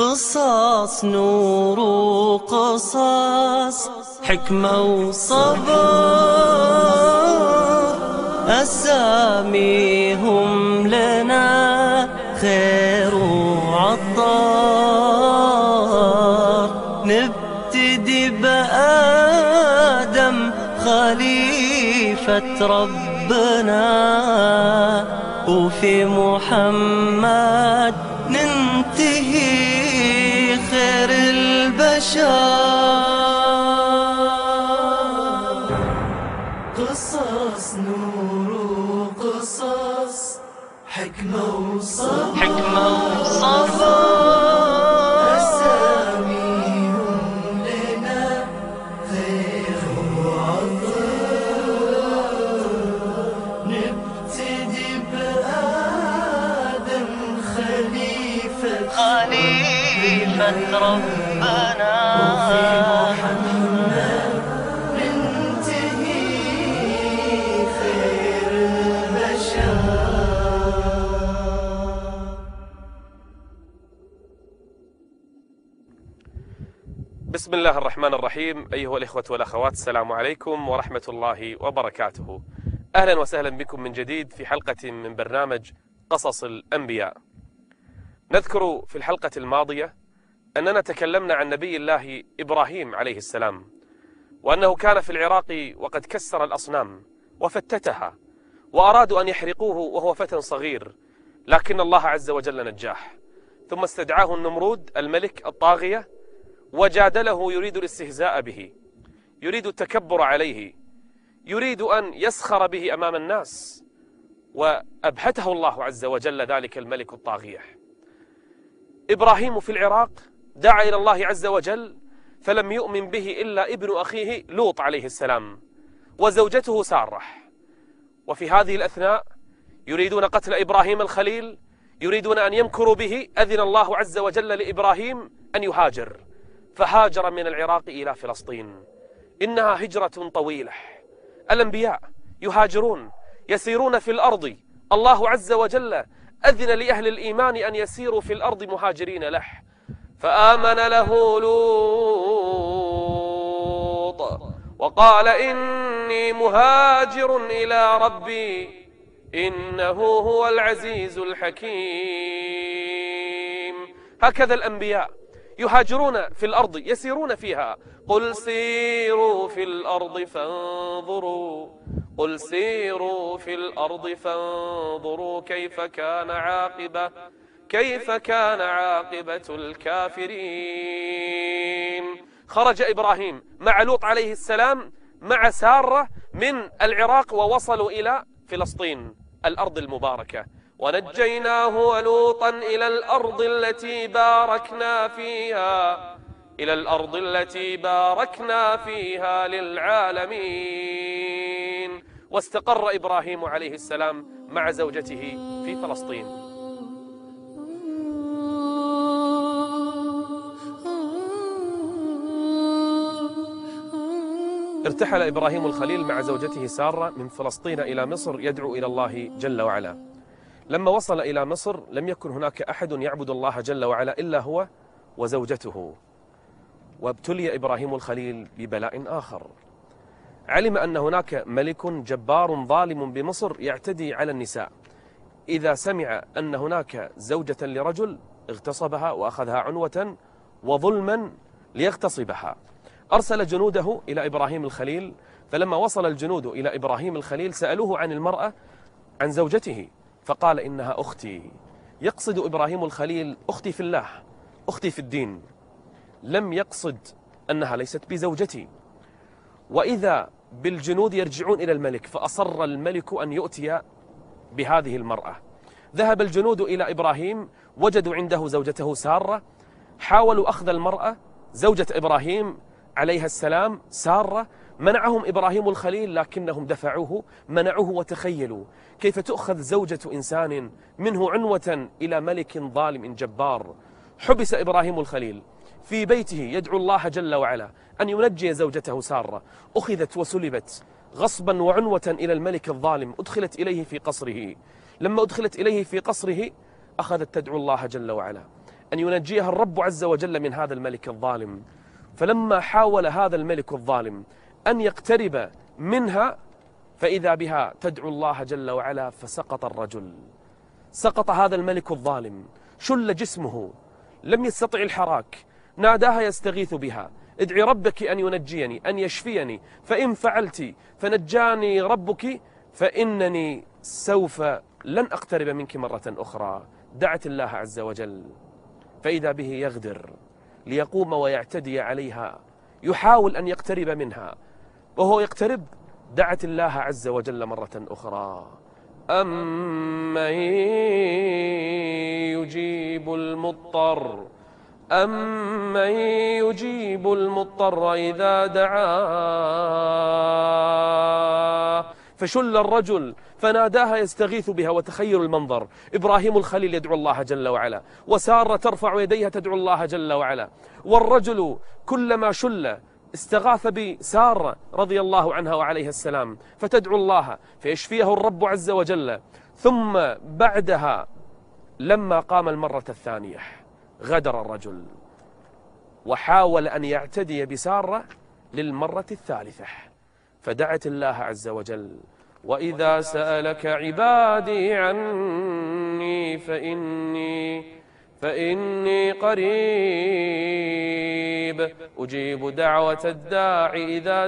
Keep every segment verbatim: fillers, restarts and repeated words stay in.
قصص نور وقصص حكمة وصبر، أساميهم لنا خير وعطار. نبتدي بآدم خليفة ربنا، وفي محمد ننتهي خير البشر. قصص نور وقصص حكمة وصبر، حكمة وصبر. أساميهم لنا خير وعطاء. نبتدي بآدم خليفة خليفة ربنا، وفي محمد ننتهي خير البشر. بسم الله الرحمن الرحيم. أيها الإخوة والأخوات، السلام عليكم ورحمة الله وبركاته. أهلا وسهلا بكم من جديد في حلقة من برنامج قصص الأنبياء. نذكر في الحلقة الماضية أننا تكلمنا عن نبي الله إبراهيم عليه السلام، وأنه كان في العراق وقد كسر الأصنام وفتتها، وأرادوا أن يحرقوه وهو فتى صغير، لكن الله عز وجل نجاه. ثم استدعاه النمرود الملك الطاغية وجادله، يريد الاستهزاء به، يريد التكبر عليه، يريد أن يسخر به أمام الناس، وأبهته الله عز وجل ذلك الملك الطاغية. إبراهيم في العراق دعا إلى الله عز وجل، فلم يؤمن به إلا ابن أخيه لوط عليه السلام وزوجته سارة. وفي هذه الأثناء يريدون قتل إبراهيم الخليل، يريدون أن يمكروا به. أذن الله عز وجل لإبراهيم أن يهاجر، فهاجر من العراق إلى فلسطين. إنها هجرة طويلة. الأنبياء يهاجرون، يسيرون في الأرض. الله عز وجل أذن لأهل الإيمان أن يسيروا في الأرض مهاجرين له، فآمن له لوط وقال إني مهاجر إلى ربي إنه هو العزيز الحكيم. هكذا الأنبياء يهاجرون في الأرض، يسيرون فيها. قل سيروا في الأرض فانظروا قل سيروا في الأرض فانظروا كيف كان عاقبة كيف كان عاقبة الكافرين. خرج إبراهيم مع لوط عليه السلام مع سارة من العراق، ووصلوا إلى فلسطين الأرض المباركة. ونجيناه ولوطا إلى الأرض التي باركنا فيها إلى الأرض التي باركنا فيها للعالمين. واستقر إبراهيم عليه السلام مع زوجته في فلسطين. ارتحل إبراهيم الخليل مع زوجته سارة من فلسطين إلى مصر، يدعو إلى الله جل وعلا. لما وصل إلى مصر لم يكن هناك أحد يعبد الله جل وعلا إلا هو وزوجته. وابتلي إبراهيم الخليل ببلاء آخر. علم أن هناك ملك جبار ظالم بمصر يعتدي على النساء. إذا سمع أن هناك زوجة لرجل اغتصبها وأخذها عنوة وظلما ليغتصبها. أرسل جنوده إلى إبراهيم الخليل، فلما وصل الجنود إلى إبراهيم الخليل سألوه عن المرأة، عن زوجته، فقال إنها أختي. يقصد إبراهيم الخليل أختي في الله، أختي في الدين، لم يقصد أنها ليست بزوجتي. وإذا بالجنود يرجعون إلى الملك، فأصر الملك أن يؤتي بهذه المرأة. ذهب الجنود إلى إبراهيم، وجدوا عنده زوجته سارة. حاولوا أخذ المرأة زوجة إبراهيم عليها السلام سارة، منعهم إبراهيم الخليل، لكنهم دفعوه منعوه. وتخيلوا كيف تؤخذ زوجة إنسان منه عنوة إلى ملك ظالم جبار. حبس إبراهيم الخليل في بيته يدعو الله جل وعلا أن ينجي زوجته سارة. أخذت وسلبت غصبا وعنوة إلى الملك الظالم، أدخلت إليه في قصره. لما أدخلت إليه في قصره أخذت تدعو الله جل وعلا أن ينجيها الرب عز وجل من هذا الملك الظالم. فلما حاول هذا الملك الظالم أن يقترب منها فإذا بها تدعو الله جل وعلا، فسقط الرجل. سقط هذا الملك الظالم، شل جسمه، لم يستطع الحراك. ناداها يستغيث بها: ادعي ربك أن ينجيني، أن يشفيني، فإن فعلت فنجاني ربك فإنني سوف لن أقترب منك مرة أخرى. دعت الله عز وجل، فإذا به يغدر ليقوم ويعتدي عليها، يحاول أن يقترب منها. وهو يقترب دعت الله عز وجل مرة أخرى: أمن يجيب المضطر أمن يجيب المضطر إذا دعاه. فشل الرجل فناداها يستغيث بها. وتخيل المنظر: إبراهيم الخليل يدعو الله جل وعلا، وسارة ترفع يديها تدعو الله جل وعلا، والرجل كلما شل استغاث بسارة رضي الله عنها وعليها السلام، فتدعو الله فيشفيه الرب عز وجل. ثم بعدها لما قام المرة الثانية غدر الرجل وحاول أن يعتدي بسارة للمرة الثالثة، فدعت الله عز وجل: وإذا سألك عبادي عني فإني فإني قريب أجيب دعوة الداع إذا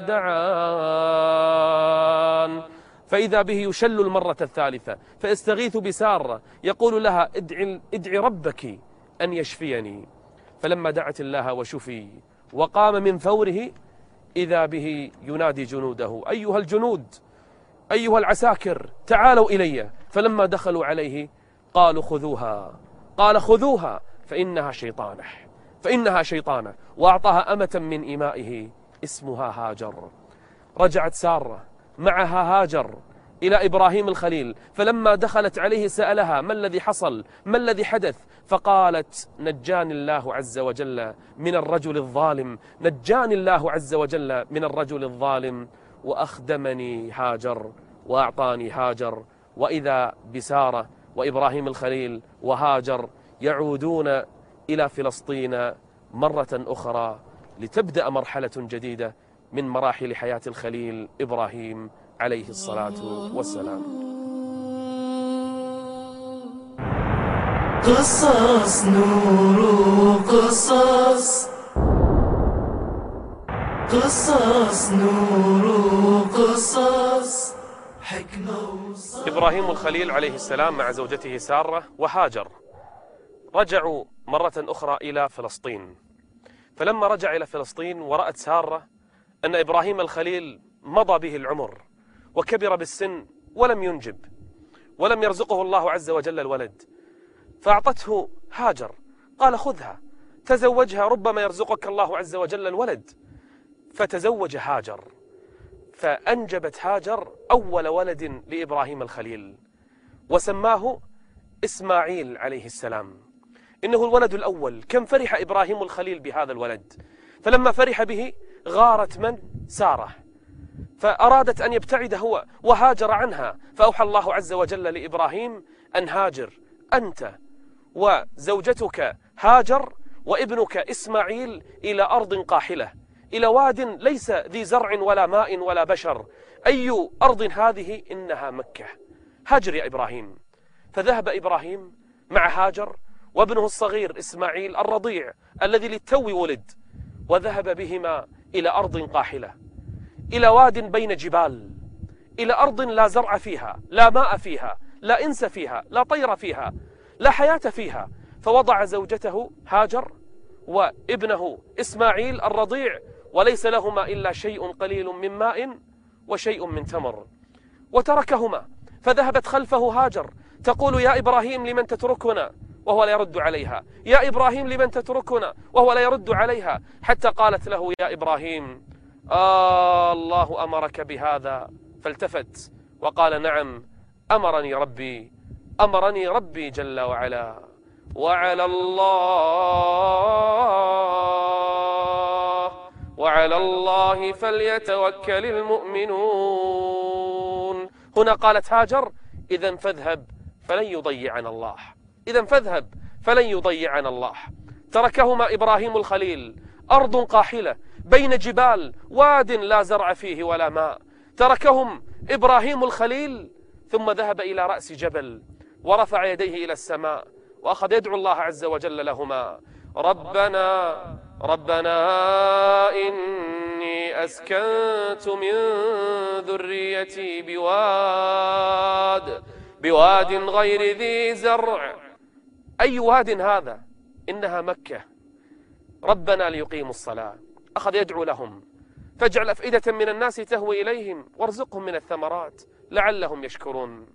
دعان. فإذا به يشل المرة الثالثة فيستغيث بسارة، يقول لها: ادعي, ادعي ربك أن يشفيني. فلما دعت الله وشفي وقام من فوره إذا به ينادي جنوده: أيها الجنود، أيها العساكر، تعالوا إلي. فلما دخلوا عليه قالوا: خذوها. قال: خذوها فإنها شيطانة فإنها شيطانة وأعطاها أمة من إمائه اسمها هاجر. رجعت سارة معها هاجر إلى إبراهيم الخليل، فلما دخلت عليه سألها: ما الذي حصل؟ ما الذي حدث؟ فقالت: نجاني الله عز وجل من الرجل الظالم، نجاني الله عز وجل من الرجل الظالم، وأخدمني هاجر وأعطاني هاجر. وإذا بسارة وإبراهيم الخليل وهاجر يعودون إلى فلسطين مرة أخرى لتبدأ مرحلة جديدة من مراحل حياة الخليل إبراهيم عليه الصلاة والسلام. قصص نور قصص قصص نور قصص حكمة. إبراهيم الخليل عليه السلام مع زوجته سارة وهاجر رجعوا مرة أخرى إلى فلسطين. فلما رجع إلى فلسطين ورأت سارة أن إبراهيم الخليل مضى به العمر وكبر بالسن ولم ينجب ولم يرزقه الله عز وجل الولد، فأعطته هاجر. قال: خذها تزوجها، ربما يرزقك الله عز وجل الولد. فتزوج هاجر، فأنجبت هاجر أول ولد لإبراهيم الخليل وسماه إسماعيل عليه السلام. إنه الولد الأول. كم فرح إبراهيم الخليل بهذا الولد! فلما فرح به غارت من؟ سارة، فأرادت أن يبتعد هو وهاجر عنها. فأوحى الله عز وجل لإبراهيم أن هاجر أنت وزوجتك هاجر وابنك إسماعيل إلى أرض قاحلة، إلى واد ليس ذي زرع ولا ماء ولا بشر. أي أرض هذه؟ إنها مكة. هاجر يا إبراهيم. فذهب إبراهيم مع هاجر وابنه الصغير إسماعيل الرضيع الذي للتو ولد، وذهب بهما إلى أرض قاحلة، إلى واد بين جبال، إلى أرض لا زرع فيها، لا ماء فيها، لا إنس فيها، لا طير فيها، لا حياة فيها. فوضع زوجته هاجر وابنه إسماعيل الرضيع، وليس لهما إلا شيء قليل من ماء وشيء من تمر، وتركهما. فذهبت خلفه هاجر تقول: يا إبراهيم لمن تتركنا؟ وهو لا يرد عليها. يا إبراهيم لمن تتركنا؟ وهو لا يرد عليها. حتى قالت له: يا إبراهيم، آه الله أمرك بهذا؟ فالتفت وقال: نعم، أمرني ربي أمرني ربي جل وعلا. وعلى الله وعلى الله فليتوكل المؤمنون. هنا قالت هاجر: إذن فاذهب فلن يضيعنا الله، إذن فاذهب فلن يضيعنا الله. تركهما إبراهيم الخليل، أرض قاحلة بين جبال، واد لا زرع فيه ولا ماء. تركهم إبراهيم الخليل ثم ذهب إلى رأس جبل ورفع يديه إلى السماء وأخذ يدعو الله عز وجل لهما: ربنا ربنا إني أسكنت من ذريتي بواد بواد غير ذي زرع. أي واد هذا؟ إنها مكة. ربنا ليقيموا الصلاة. أخذ يدعو لهم: فاجعل أفئدة من الناس تهوي إليهم وارزقهم من الثمرات لعلهم يشكرون.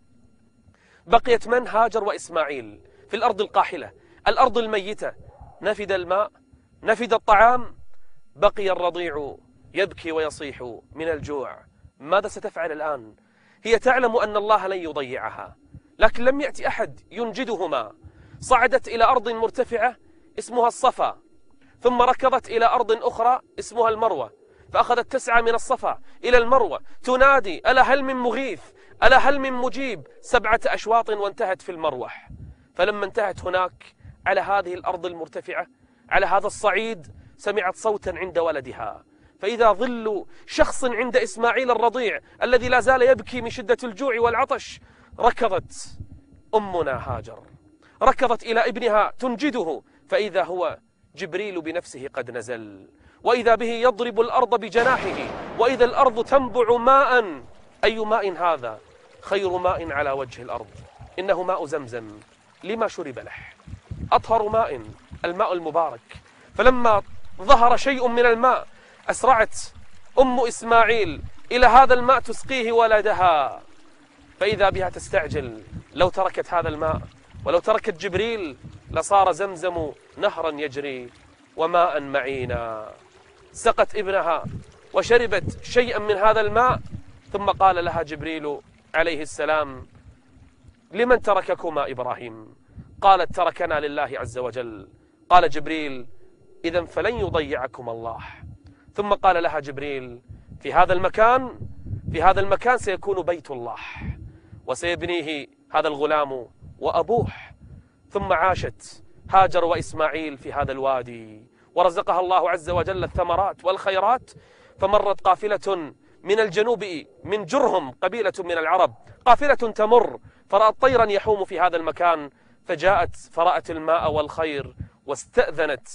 بقيت من؟ هاجر وإسماعيل في الأرض القاحلة، الأرض الميتة، نفد الماء، نفد الطعام، بقي الرضيع يبكي ويصيح من الجوع. ماذا ستفعل الآن؟ هي تعلم أن الله لن يضيعها، لكن لم يأتي أحد ينجدهما. صعدت إلى أرض مرتفعة اسمها الصفا، ثم ركضت إلى أرض أخرى اسمها المروة، فأخذت تسعى من الصفا إلى المروة تنادي: ألا هل من مغيث، ألا هل من مجيب. سبعة أشواط وانتهت في المروح. فلما انتهت هناك على هذه الأرض المرتفعة، على هذا الصعيد، سمعت صوتا عند ولدها، فإذا ظل شخص عند إسماعيل الرضيع الذي لا زال يبكي من شدة الجوع والعطش. ركضت أمنا هاجر، ركضت إلى ابنها تنجده، فإذا هو جبريل بنفسه قد نزل، وإذا به يضرب الأرض بجناحه، وإذا الأرض تنبع ماء. أي ماء هذا؟ خير ماء على وجه الأرض، إنه ماء زمزم لما شرب له، أطهر ماء، الماء المبارك. فلما ظهر شيء من الماء أسرعت أم إسماعيل إلى هذا الماء تسقيه ولدها، فإذا بها تستعجل: لو تركت هذا الماء ولو تركت جبريل لصار زمزم نهرا يجري وماء معينا. سقت ابنها وشربت شيئا من هذا الماء، ثم قال لها جبريل عليه السلام: لمن ترككما إبراهيم؟ قالت: تركنا لله عز وجل. قال جبريل: إذن فلن يضيعكم الله. ثم قال لها جبريل: في هذا المكان في هذا المكان سيكون بيت الله، وسيبنيه هذا الغلام وأبوه. ثم عاشت هاجر وإسماعيل في هذا الوادي، ورزقها الله عز وجل الثمرات والخيرات. فمرت قافلة من الجنوب من جرهم، قبيلة من العرب، قافلة تمر، فرأت طيرا يحوم في هذا المكان، فجاءت فرأت الماء والخير، واستأذنت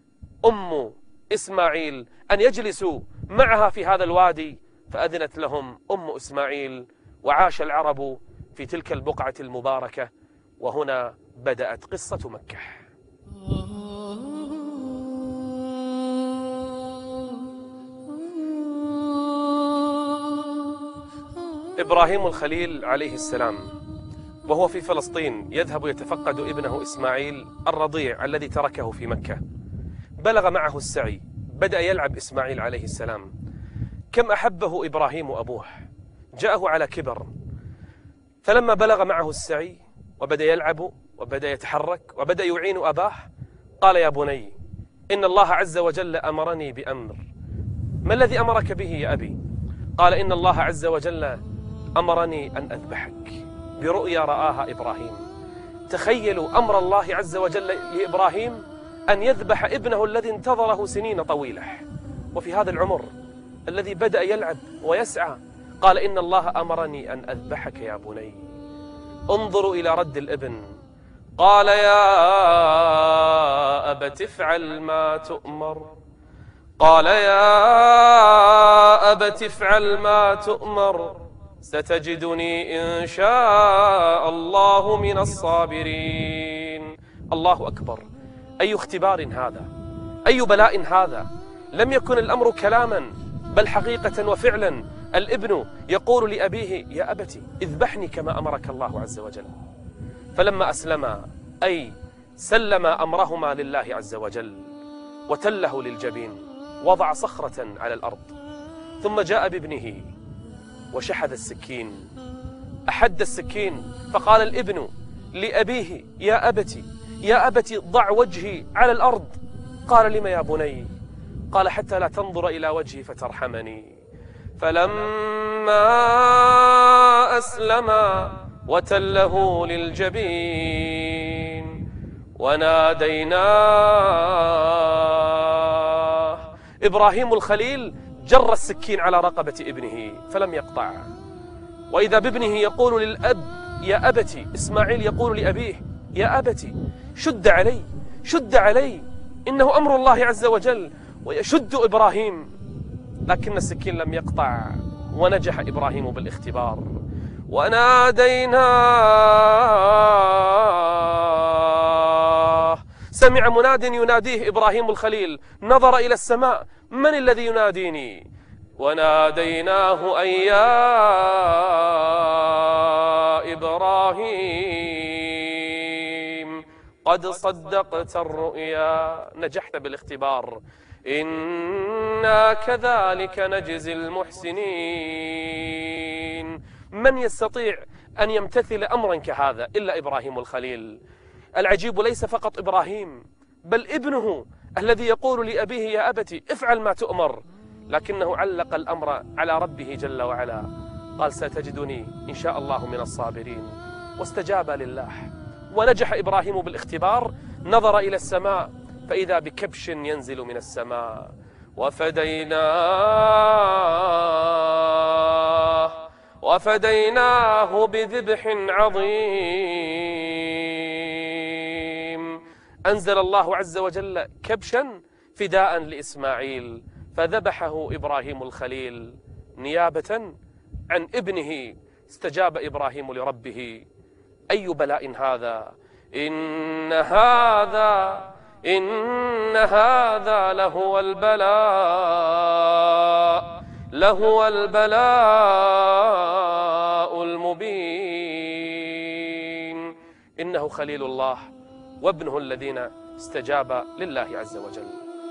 أم إسماعيل أن يجلسوا معها في هذا الوادي، فأذنت لهم أم إسماعيل، وعاش العرب في تلك البقعة المباركة. وهنا بدأت قصة مكة. إبراهيم الخليل عليه السلام وهو في فلسطين يذهب يتفقد ابنه إسماعيل الرضيع الذي تركه في مكة. بلغ معه السعي، بدأ يلعب إسماعيل عليه السلام. كم أحبه إبراهيم أبوه، جاءه على كبر. فلما بلغ معه السعي وبدأ يلعب وبدأ يتحرك وبدأ يعين أباه، قال: يا بني، إن الله عز وجل أمرني بأمر. ما الذي أمرك به يا أبي؟ قال: إن الله عز وجل أمرني أن أذبحك برؤيا رآها إبراهيم. تخيلوا أمر الله عز وجل لإبراهيم أن يذبح ابنه الذي انتظره سنين طويلة، وفي هذا العمر الذي بدأ يلعب ويسعى. قال: إن الله أمرني أن أذبحك يا بني. انظروا إلى رد الابن. قال: يا أبت افعل ما تؤمر قال يا أبت افعل ما تؤمر ستجدني إن شاء الله من الصابرين. الله أكبر، أي اختبار هذا، أي بلاء هذا. لم يكن الأمر كلاما بل حقيقة وفعلا. الابن يقول لأبيه: يا أبتي اذبحني كما أمرك الله عز وجل. فلما أسلما، أي سلم أمرهما لله عز وجل وتله للجبين، وضع صخرة على الأرض، ثم جاء بابنه وشحذ السكين، أحد السكين. فقال الابن لأبيه: يا أبتي يا أبتي ضع وجهي على الأرض. قال: لم يا بني؟ قال: حتى لا تنظر إلى وجهي فترحمني. فلما أسلما وتله للجبين وناديناه. إبراهيم الخليل جر السكين على رقبة ابنه فلم يقطع، وإذا بابنه يقول للأب يا أبتي، إسماعيل يقول لأبيه يا أبتي شد علي شد علي، إنه أمر الله عز وجل، ويشد إبراهيم، لكن السكين لم يقطع، ونجح إبراهيم بالاختبار. وناديناه، سمع مناد يناديه إبراهيم الخليل، نظر إلى السماء، من الذي يناديني؟ وناديناه أن يا إبراهيم قد صدقت الرؤيا، نجحت بالاختبار، إنا كذلك نجزي المحسنين. من يستطيع أن يمتثل أمرا كهذا إلا إبراهيم الخليل؟ العجيب ليس فقط إبراهيم، بل ابنه الذي يقول لأبيه يا أبتي افعل ما تؤمر، لكنه علق الأمر على ربه جل وعلا، قال ستجدني إن شاء الله من الصابرين، واستجاب لله. ونجح إبراهيم بالاختبار، نظر إلى السماء فإذا بكبش ينزل من السماء. وفديناه وفديناه بذبح عظيم. أنزل الله عز وجل كبشا فداء لإسماعيل، فذبحه إبراهيم الخليل نيابة عن ابنه. استجاب إبراهيم لربه. أي بلاء هذا! إن هذا إن هذا لهو البلاء لهو البلاء المبين. إنه خليل الله وابنه الذين استجاب لله عز وجل.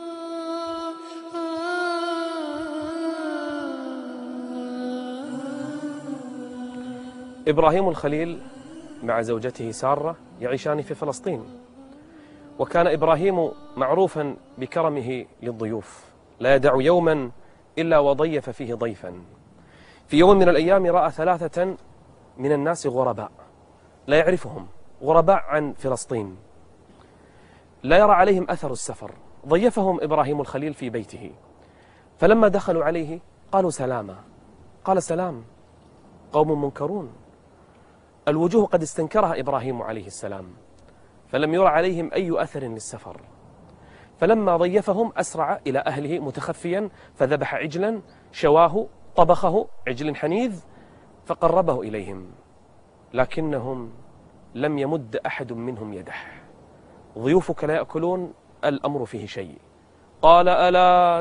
إبراهيم الخليل مع زوجته سارة يعيشان في فلسطين، وكان إبراهيم معروفا بكرمه للضيوف، لا يدع يوما إلا وضيف فيه ضيفا. في يوم من الأيام رأى ثلاثة من الناس غرباء لا يعرفهم، غرباء عن فلسطين، لا يرى عليهم أثر السفر. ضيفهم إبراهيم الخليل في بيته، فلما دخلوا عليه قالوا سلاما. قال سلام، قوم منكرون، الوجوه قد استنكرها إبراهيم عليه السلام، فلم يرى عليهم أي أثر للسفر. فلما ضيفهم أسرع إلى أهله متخفيا، فذبح عجلا شواه طبخه، عجل حنيذ، فقربه إليهم، لكنهم لم يمد أحد منهم يده. ضيوفك لا يأكلون، الأمر فيه شيء. قال ألا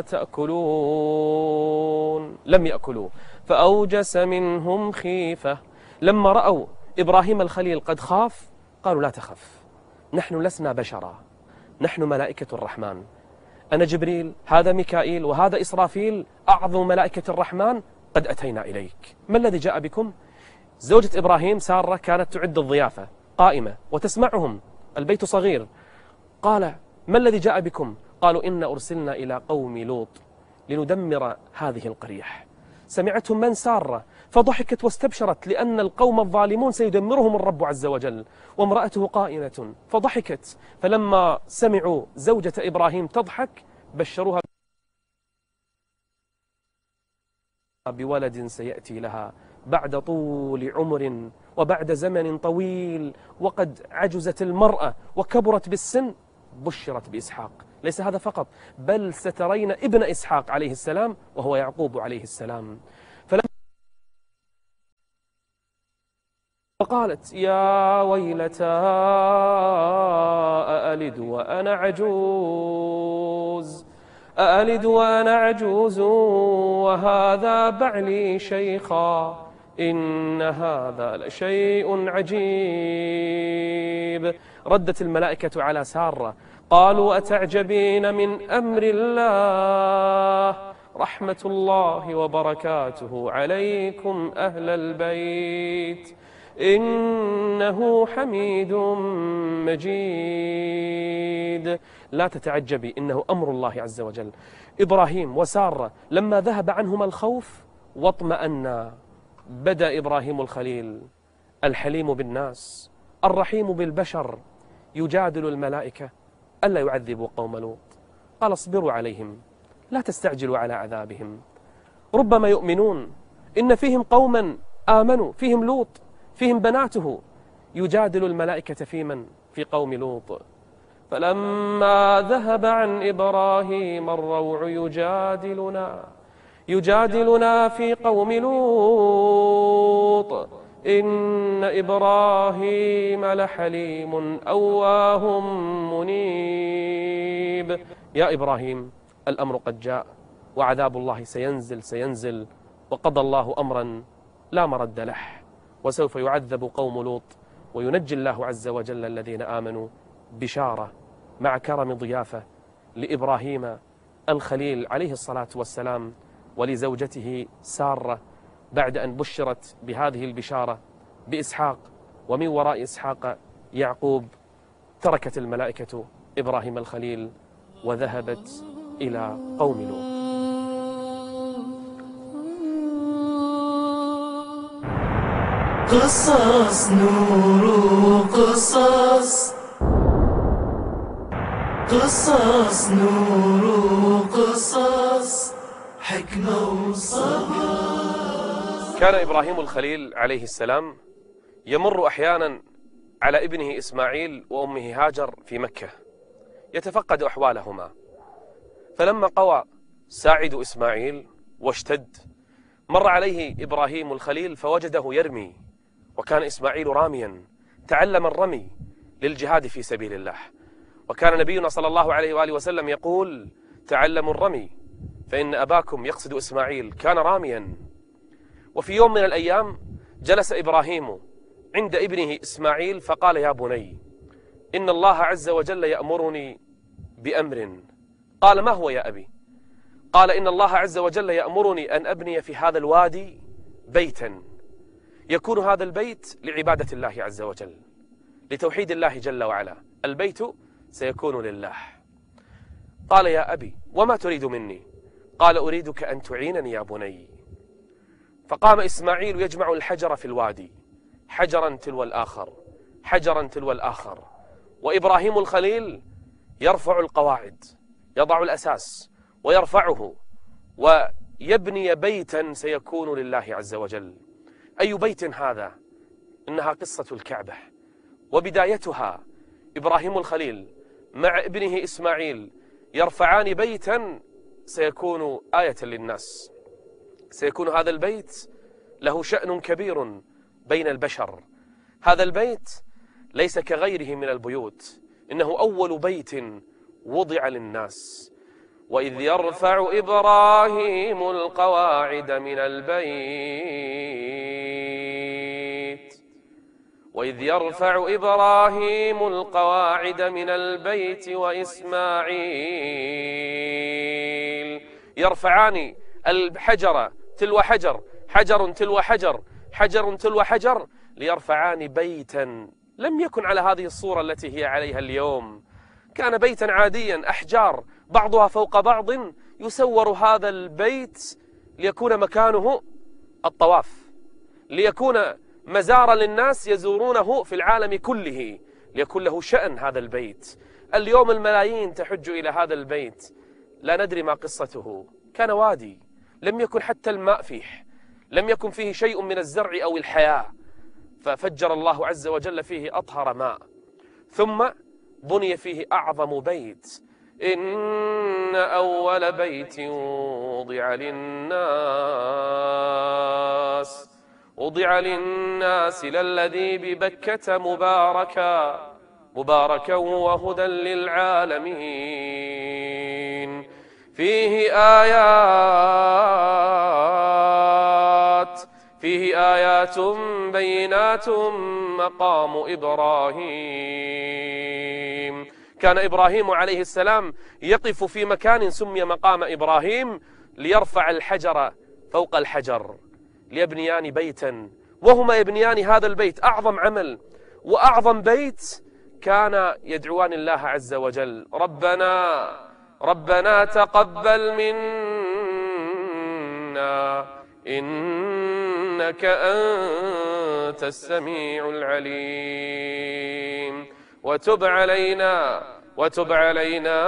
تأكلون؟ لم يأكلوا، فأوجس منهم خيفة. لما رأوا إبراهيم الخليل قد خاف قالوا لا تخف، نحن لسنا بشرا، نحن ملائكة الرحمن، أنا جبريل، هذا ميكائيل، وهذا إسرافيل، أعظم ملائكة الرحمن، قد أتينا إليك. ما الذي جاء بكم؟ زوجة إبراهيم سارة كانت تعد الضيافة، قائمة وتسمعهم، البيت صغير. قال ما الذي جاء بكم؟ قالوا إن أرسلنا إلى قوم لوط لندمر هذه القرية. سمعتهم من؟ سارة، فضحكت واستبشرت، لأن القوم الظالمون سيدمرهم الرب عز وجل، وامرأته قائمة فضحكت. فلما سمعوا زوجة إبراهيم تضحك بشروها بولد سيأتي لها بعد طول عمر وبعد زمن طويل، وقد عجزت المرأة وكبرت بالسن، بشرت بإسحاق. ليس هذا فقط، بل سترين ابن إسحاق عليه السلام وهو يعقوب عليه السلام. فقالت يا ويلتى أألد وأنا عجوز أألد وأنا عجوز وهذا بعلي شيخا إن هذا لشيء عجيب. ردت الملائكة على سارة قالوا أتعجبين من أمر الله رحمة الله وبركاته عليكم أهل البيت إنه حميد مجيد. لا تتعجبي، إنه أمر الله عز وجل. إبراهيم وسارة لما ذهب عنهما الخوف واطمأنا، بدأ إبراهيم الخليل الحليم بالناس الرحيم بالبشر يجادل الملائكة ألا يعذبوا قوم لوط. قال اصبروا عليهم لا تستعجلوا على عذابهم ربما يؤمنون إن فيهم قوما آمنوا، فيهم لوط، فيهم بناته. يجادل الملائكة في من؟ في قوم لوط. فلما ذهب عن إبراهيم الروع يجادلنا يجادلنا في قوم لوط إن إبراهيم لحليم أواه منيب. يا إبراهيم الأمر قد جاء وعذاب الله سينزل سينزل وقضى الله أمرا لا مرد له، وسوف يعذب قوم لوط وينجي الله عز وجل الذين آمنوا. بشارة مع كرم ضيافة لإبراهيم الخليل عليه الصلاة والسلام ولزوجته سارة بعد أن بشرت بهذه البشارة بإسحاق ومن وراء إسحاق يعقوب. تركت الملائكة إبراهيم الخليل وذهبت إلى قوم لوط. قصص نور قصص قصص نور قصص حكمة وصبر. كان إبراهيم الخليل عليه السلام يمر أحيانا على ابنه إسماعيل وأمه هاجر في مكة يتفقد أحوالهما، فلما قوى ساعد إسماعيل واشتد مر عليه إبراهيم الخليل فوجده يرمي، وكان إسماعيل راميا تعلم الرمي للجهاد في سبيل الله. وكان نبينا صلى الله عليه وآله وسلم يقول تعلموا الرمي فإن أباكم يقصد إسماعيل كان راميا. وفي يوم من الأيام جلس إبراهيم عند ابنه إسماعيل فقال يا بني إن الله عز وجل يأمرني بأمر. قال ما هو يا أبي؟ قال إن الله عز وجل يأمرني أن أبني في هذا الوادي بيتا يكون هذا البيت لعبادة الله عز وجل لتوحيد الله جل وعلا، البيت سيكون لله. قال يا أبي وما تريد مني؟ قال أريدك أن تعينني يا بني. فقام إسماعيل يجمع الحجر في الوادي حجرا تلو الآخر حجرا تلو الآخر، وإبراهيم الخليل يرفع القواعد، يضع الأساس ويرفعه ويبني بيتا سيكون لله عز وجل. أي بيت هذا؟ إنها قصة الكعبة، وبدايتها إبراهيم الخليل مع ابنه إسماعيل يرفعان بيتا سيكون آية للناس. سيكون هذا البيت له شأن كبير بين البشر. هذا البيت ليس كغيره من البيوت، إنه أول بيت وضع للناس. وإذ يرفع إبراهيم القواعد من البيت وإذ يرفع إبراهيم القواعد من البيت وإسماعيل. يرفعان الحجر تلو حجر حجر تلو حجر حجر تلو حجر ليرفعان بيتا لم يكن على هذه الصورة التي هي عليها اليوم. كان بيتا عاديا أحجار بعضها فوق بعض. يسور هذا البيت ليكون مكانه الطواف، ليكون مزارا للناس يزورونه في العالم كله، ليكون له شأن هذا البيت. اليوم الملايين تحج إلى هذا البيت، لا ندري ما قصته. كان وادي لم يكن حتى الماء فيه، لم يكن فيه شيء من الزرع أو الحياة، ففجر الله عز وجل فيه أطهر ماء، ثم بني فيه أعظم بيت. إن أول بيت وضع للناس وضع للناس للذي ببكة مباركا مباركا وهدى للعالمين فيه آيات فيه آيات بينات مقام إبراهيم. كان إبراهيم عليه السلام يقف في مكان سمي مقام إبراهيم ليرفع الحجر فوق الحجر ليبنيان بيتا، وهما يبنيان هذا البيت أعظم عمل وأعظم بيت. كان يدعوان الله عز وجل ربنا ربنا تقبل منا إنك أنت السميع العليم. وتب علينا وتب علينا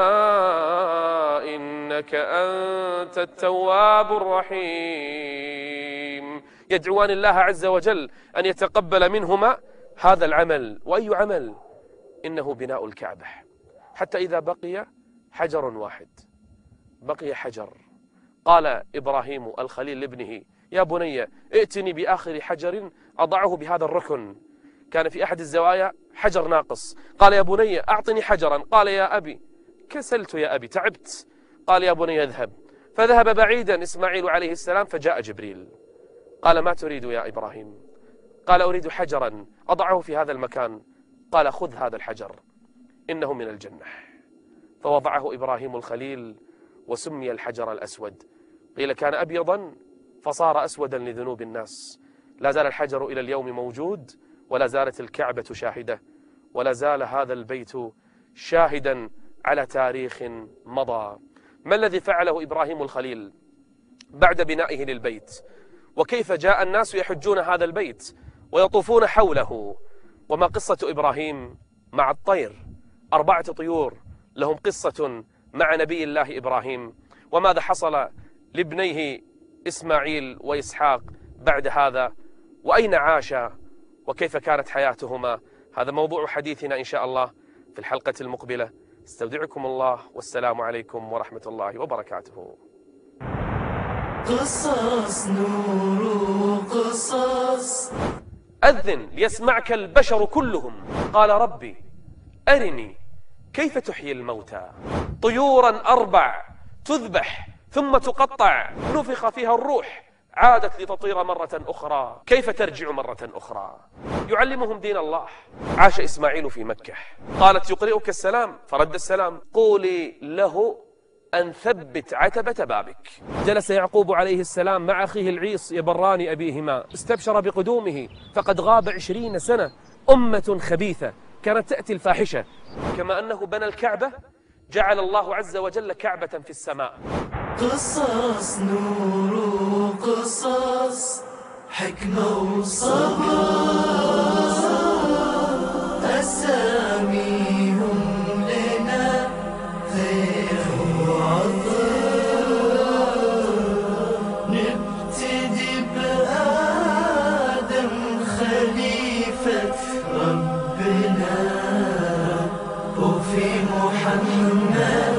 إنك أنت التواب الرحيم. يدعوان الله عز وجل أن يتقبل منهما هذا العمل. وأي عمل؟ إنه بناء الكعبة. حتى إذا بقي حجر واحد، بقي حجر، قال إبراهيم الخليل لابنه: يا بني ائتني بآخر حجر أضعه بهذا الركن. كان في أحد الزوايا حجر ناقص، قال: يا بني أعطني حجرا. قال: يا أبي كسلت يا أبي، تعبت. قال: يا بني اذهب. فذهب بعيدا إسماعيل عليه السلام، فجاء جبريل قال: ما تريد يا إبراهيم؟ قال: أريد حجرا أضعه في هذا المكان. قال: خذ هذا الحجر إنه من الجنة. فوضعه إبراهيم الخليل وسمي الحجر الأسود. قيل كان أبيضا فصار أسودا لذنوب الناس. لا زال الحجر إلى اليوم موجود، ولا زالت الكعبة شاهدة، ولا زال هذا البيت شاهدا على تاريخ مضى. ما الذي فعله إبراهيم الخليل بعد بنائه للبيت؟ وكيف جاء الناس يحجون هذا البيت ويطوفون حوله؟ وما قصة إبراهيم مع الطير؟ أربعة طيور لهم قصة مع نبي الله إبراهيم. وماذا حصل لابنيه إسماعيل وإسحاق بعد هذا؟ وأين عاشا؟ وكيف كانت حياتهما؟ هذا موضوع حديثنا إن شاء الله في الحلقة المقبلة. استودعكم الله، والسلام عليكم ورحمة الله وبركاته. قصص نور قصص. أذن ليسمعك البشر كلهم. قال: ربي أرني كيف تحيي الموتى. طيورا أربع تذبح ثم تقطع، نفخ فيها الروح، عادت لتطير مرة أخرى، كيف ترجع مرة أخرى؟ يعلمهم دين الله. عاش إسماعيل في مكة، قالت: يقرئك السلام، فرد السلام: قولي له أن ثبت عتبة بابك. جلس يعقوب عليه السلام مع أخيه العيص يبران أبيهما، استبشر بقدومه، فقد غاب عشرين سنة. أمة خبيثة كانت تأتي الفاحشة. كما أنه بنى الكعبة، جعل الله عز وجل كعبة في السماء. قصص نور قصص، حكمة وصبر، أساميهم لنا خير وعطر. نبتدي بآدم خليفة ربنا، وفي محمد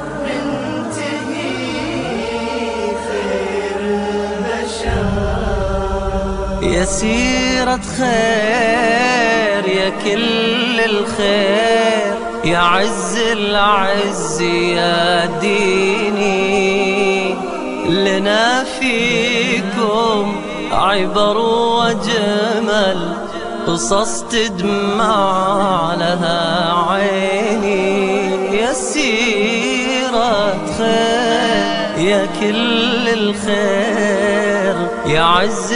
يا سيرة خير يا كل الخير، يا عز العز يا ديني. لنا فيكم عبر وجمل، قصص تدمع لها عيني. يا سيرة خير يا كل الخير، يا عز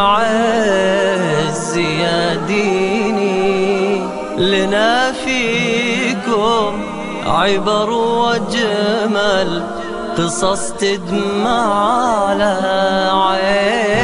العز يا ديني. لنا فيكم عبر وجمل، قصص تدمع لها عين.